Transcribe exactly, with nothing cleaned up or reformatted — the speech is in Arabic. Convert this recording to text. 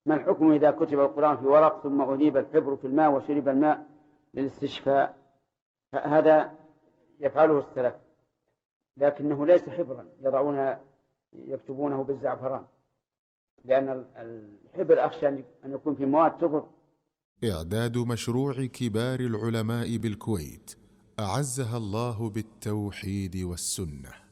ما الحكم إذا كتب القرآن في ورق ثم أذيب الحبر في الماء وشرب الماء للاستشفاء؟ هذا يفعله السلف، لكنه ليس حبرا يضعون يكتبونه بالزعفران، لأن الحبر أخشى أن يكون في مواد تضر. إعداد مشروع كبار العلماء بالكويت أعزها الله بالتوحيد والسنة.